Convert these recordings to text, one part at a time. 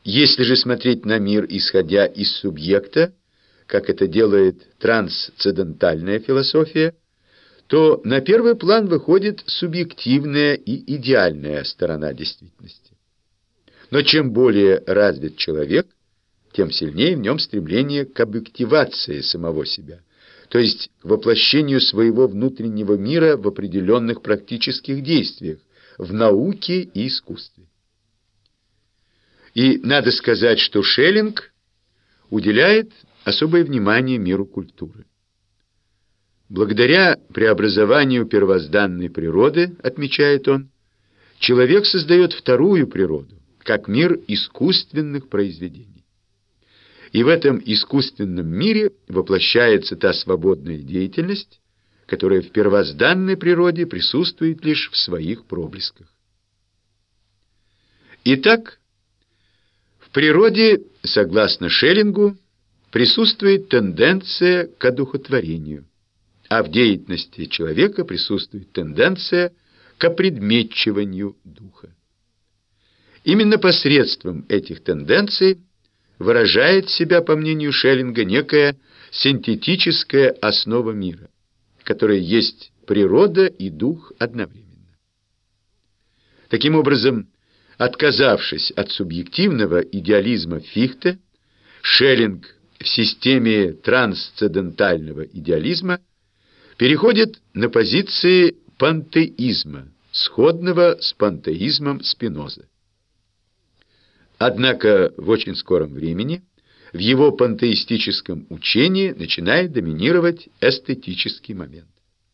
Если же смотреть на мир, исходя из субъекта, как это делает трансцендентальная философия, то на первый план выходит субъективная и идеальная сторона действительности. Но чем более развит человек, тем сильнее в нем стремление к объективации самого себя, то есть к воплощению своего внутреннего мира в определенных практических действиях, в науке и искусстве. И надо сказать, что Шеллинг уделяет особое внимание миру культуры. Благодаря преобразованию первозданной природы, отмечает он, человек создает вторую природу, как мир искусственных произведений. И в этом искусственном мире воплощается та свободная деятельность, которая в первозданной природе присутствует лишь в своих проблесках. Итак, в природе, согласно Шеллингу, присутствует тенденция к одухотворению, а в деятельности человека присутствует тенденция к опредметчиванию духа. Именно посредством этих тенденций выражает себя, по мнению Шеллинга, некая синтетическая основа мира, которая есть природа и дух одновременно. Таким образом, отказавшись от субъективного идеализма Фихте, Шеллинг в системе трансцендентального идеализма переходит на позиции пантеизма, сходного с пантеизмом Спинозы. Однако в очень скором времени в его пантеистическом учении начинает доминировать эстетический момент.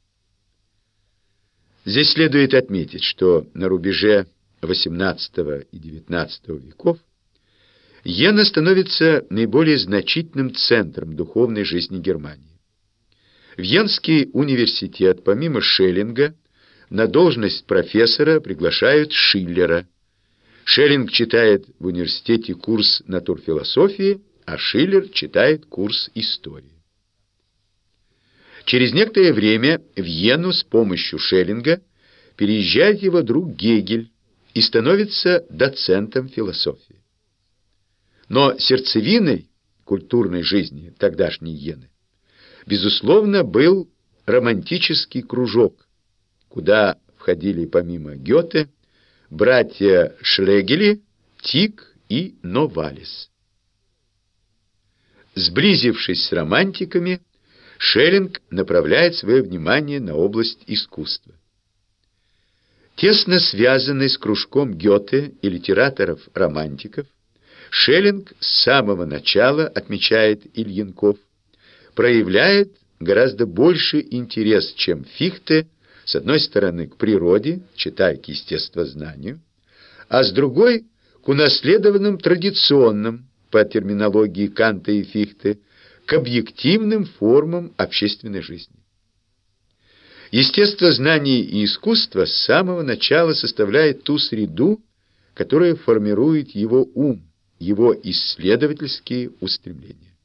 Здесь следует отметить, что на рубеже XVIII и XIX веков Йена становится наиболее значительным центром духовной жизни Германии. В Йенский университет, помимо Шеллинга, на должность профессора приглашают Шиллера. Шеллинг читает в университете курс натурфилософии, а Шиллер читает курс истории. Через некоторое время в Йену с помощью Шеллинга переезжает его друг Гегель и становится доцентом философии. Но сердцевиной культурной жизни тогдашней Йены, безусловно, был романтический кружок, куда входили помимо Гёте братья Шлегели, Тик и Новалис. Сблизившись с романтиками, Шеллинг направляет свое внимание на область искусства. Тесно связанный с кружком Гёте и литераторов-романтиков, Шеллинг с самого начала, отмечает Ильенков, проявляет гораздо больше интерес, чем Фихте, с одной стороны к природе, читай к естествознанию, а с другой к унаследованным традиционным, по терминологии Канта и Фихте, к объективным формам общественной жизни. Естествознание и искусство с самого начала составляет ту среду, которая формирует его ум, его исследовательские устремления.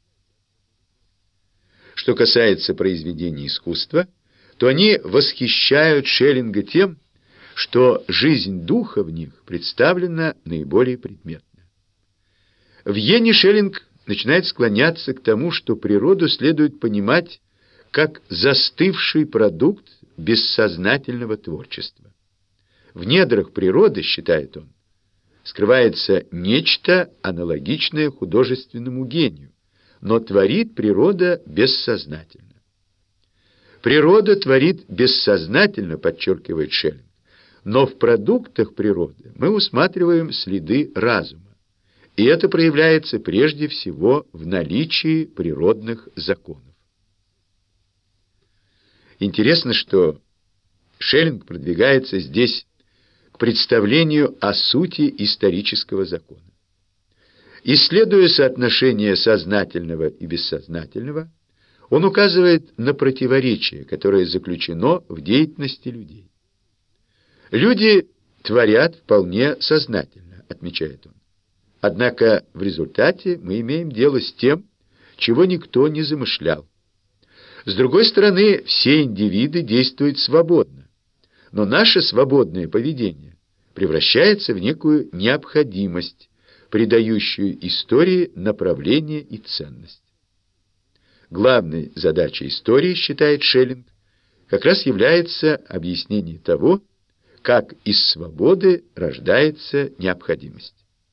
Что касается произведений искусства, то они восхищают Шеллинга тем, что жизнь духа в них представлена наиболее предметно. В Йене Шеллинг начинает склоняться к тому, что природу следует понимать как застывший продукт бессознательного творчества. В недрах природы, считает он, скрывается нечто аналогичное художественному гению, но творит природа бессознательно. Природа творит бессознательно, подчеркивает Шеллинг, но в продуктах природы мы усматриваем следы разума, и это проявляется прежде всего в наличии природных законов. Интересно, что Шеллинг продвигается здесь к представлению о сути исторического закона. Исследуя соотношение сознательного и бессознательного, он указывает на противоречие, которое заключено в деятельности людей. Люди творят вполне сознательно, отмечает он. Однако в результате мы имеем дело с тем, чего никто не замышлял. С другой стороны, все индивиды действуют свободно, но наше свободное поведение превращается в некую необходимость, придающую истории направление и ценность. Главной задачей истории, считает Шеллинг, как раз является объяснение того, как из свободы рождается необходимость.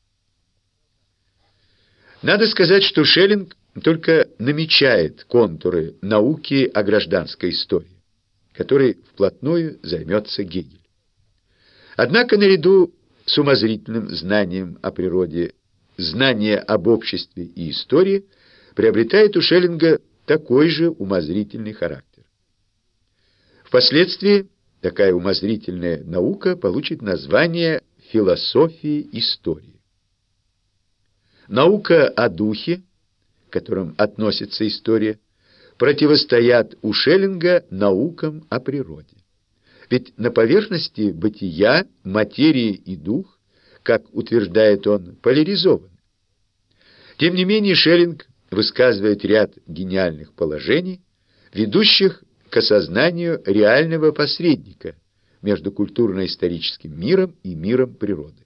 Надо сказать, что Шеллинг только намечает контуры науки о гражданской истории, которой вплотную займется Гегель. Однако наряду с умозрительным знанием о природе, знание об обществе и истории приобретает у Шеллинга такой же умозрительный характер. Впоследствии такая умозрительная наука получит название философии истории. Наука о духе, к которым относится история, противостоят у Шеллинга наукам о природе. Ведь на поверхности бытия материя и дух, как утверждает он, поляризованы. Тем не менее, Шеллинг высказывает ряд гениальных положений, ведущих к осознанию реального посредника между культурно-историческим миром и миром природы.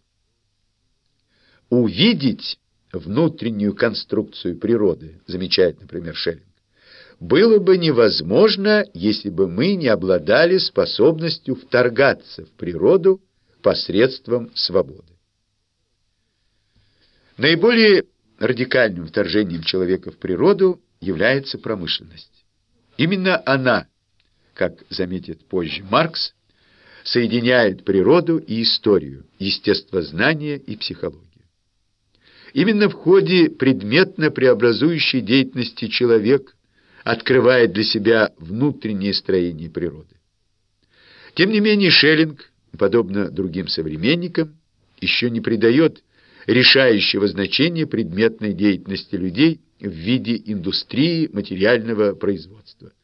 Увидеть внутреннюю конструкцию природы, замечает, например, Шеллинг, было бы невозможно, если бы мы не обладали способностью вторгаться в природу посредством свободы. Наиболее радикальным вторжением человека в природу является промышленность. Именно она, как заметит позже Маркс, соединяет природу и историю, естествознание и психологию. Именно в ходе предметно-преобразующей деятельности человек открывает для себя внутреннее строение природы. Тем не менее, Шеллинг, подобно другим современникам, еще не придает решающего значения предметной деятельности людей в виде индустрии материального производства.